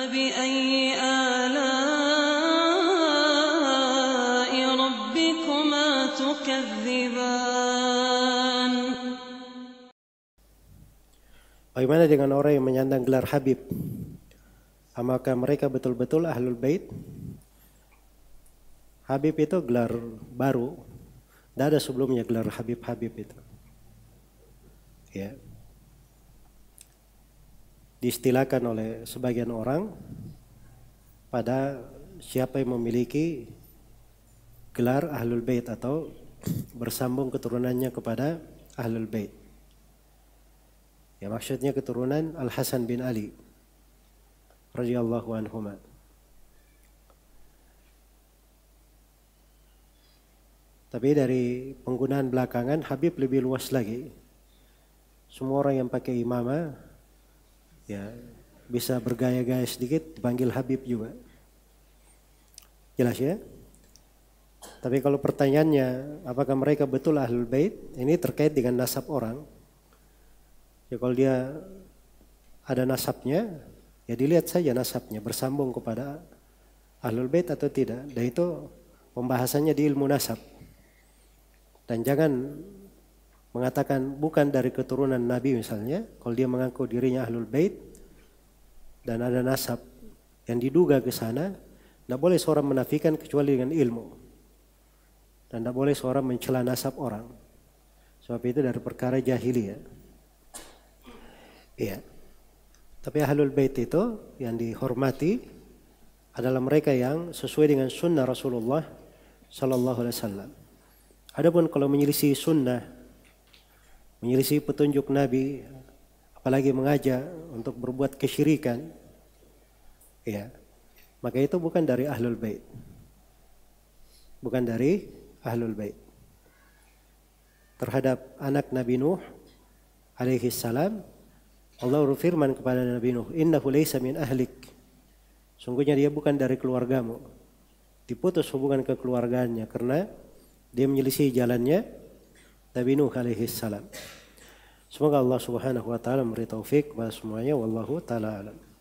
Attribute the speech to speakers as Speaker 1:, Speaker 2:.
Speaker 1: فبأي آلاء ربكما تكذبان.
Speaker 2: Bagaimana dengan orang yang menyandang gelar Habib? Apakah mereka betul-betul Ahlul Bait? Habib itu gelar baru. Tidak ada sebelumnya gelar Habib-Habib itu. Ya. Diistilahkan oleh sebagian orang pada siapa yang memiliki gelar Ahlul Bait atau bersambung keturunannya kepada Ahlul Bait. Ya, maksudnya keturunan Al-Hasan bin Ali radhiyallahu anhuma. Tapi dari penggunaan belakangan Habib lebih luas lagi. Semua orang yang pakai imamah ya bisa bergaya-gaya sedikit dipanggil Habib juga. Jelas ya? Tapi kalau pertanyaannya apakah mereka betul Ahlul Bait? Ini terkait dengan nasab orang. Ya kalau dia ada nasabnya, ya dilihat saja nasabnya bersambung kepada Ahlul Bait atau tidak. Dan itu pembahasannya di ilmu nasab. Dan jangan mengatakan bukan dari keturunan Nabi misalnya, kalau dia mengaku dirinya Ahlul Bait dan ada nasab yang diduga ke sana, tidak boleh seorang menafikan kecuali dengan ilmu. Dan tidak boleh seorang mencela nasab orang. Sebab itu dari perkara jahiliyah. Iya. Tapi Ahlul Bait itu yang dihormati adalah mereka yang sesuai dengan sunnah Rasulullah sallallahu alaihi wasallam. Adapun kalau menyelisih sunnah, menyelisih petunjuk Nabi, apalagi mengajak untuk berbuat kesyirikan, ya, maka itu bukan dari Ahlul Bait. Bukan dari Ahlul Bait. Terhadap anak Nabi Nuh alaihi salam, Allah berfirman kepada Nabi Nuh, "Innahu laysa min ahlik." Sungguhnya dia bukan dari keluargamu. Diputus hubungan kekeluargaannya karena dia menyelisih jalannya Nabi Nuh alaihi salam. Semoga Allah Subhanahu wa taala memberi taufik kepada semuanya, wallahu taala alam.